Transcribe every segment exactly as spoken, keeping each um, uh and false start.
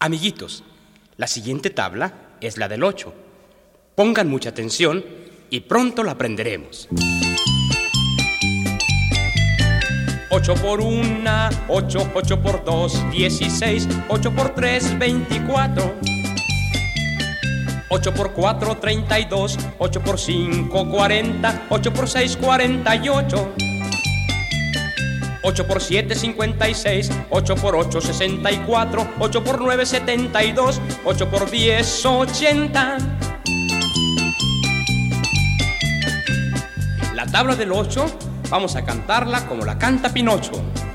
Amiguitos, la siguiente tabla es la del ocho. Pongan mucha atención y pronto la aprenderemos. ocho por una, ocho, ocho por dos, dieciséis, ocho por tres, veinticuatro. ocho por cuatro, treinta y dos, ocho por cinco, cuarenta, ocho por seis, cuarenta y ocho. ocho por siete, cincuenta y seis, ocho por ocho, sesenta y cuatro, ocho por nueve, setenta y dos, ocho por diez, ochenta. La tabla del ocho vamos a cantarla como la canta Pinocho.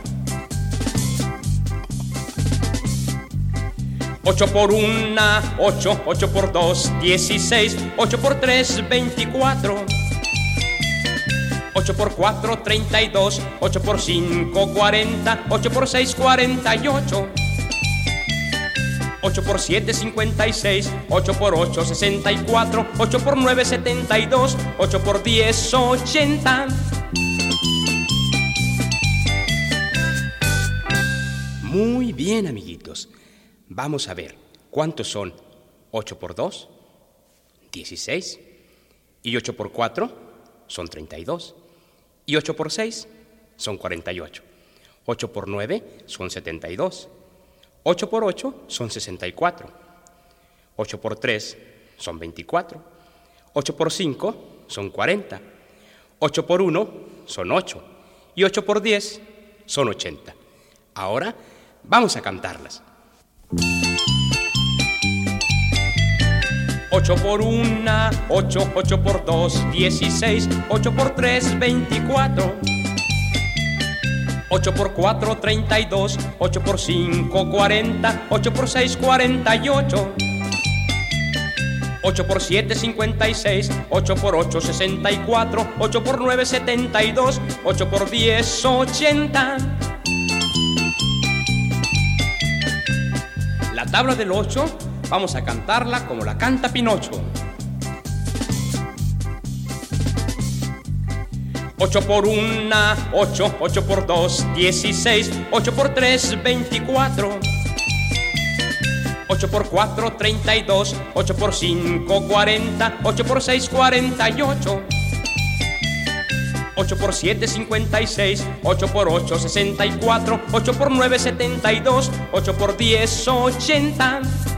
ocho por una, ocho, ocho por dos, dieciséis, ocho por tres, veinticuatro. ocho por cuatro, treinta y dos, ocho por cinco, cuarenta, ocho por seis, cuarenta y ocho. ocho por siete, cincuenta y seis, ocho por ocho, sesenta y cuatro, ocho por nueve, setenta y dos, ocho por diez, ochenta. Muy bien, amiguitos. Vamos a ver cuántos son ocho por dos, dieciséis, y ocho por cuatro son treinta y dos, y ocho por seis son cuarenta y ocho, ocho por nueve son setenta y dos, ocho por ocho son sesenta y cuatro, ocho por tres son veinticuatro, ocho por cinco son cuarenta, ocho por uno son ocho, y ocho por diez son ochenta. Ahora vamos a cantarlas. ocho por una, ocho, ocho por dos, dieciséis, ocho por tres, veinticuatro. ocho por cuatro, treinta y dos, ocho por cinco, cuarenta, ocho por seis, cuarenta y ocho. ocho por siete, cincuenta y seis, ocho por ocho, sesenta y cuatro, ocho por nueve, setenta y dos, ocho por diez, ochenta. La tabla del ocho vamos a cantarla como la canta Pinocho. ocho por una, ocho, ocho por dos, dieciséis, ocho por tres, veinticuatro. ocho por cuatro, treinta y dos, ocho por cinco, cuarenta, ocho por seis, cuarenta y ocho. ocho por siete, cincuenta y seis, ocho por ocho, sesenta y cuatro, ocho por nueve, setenta y dos, ocho por diez, ochenta.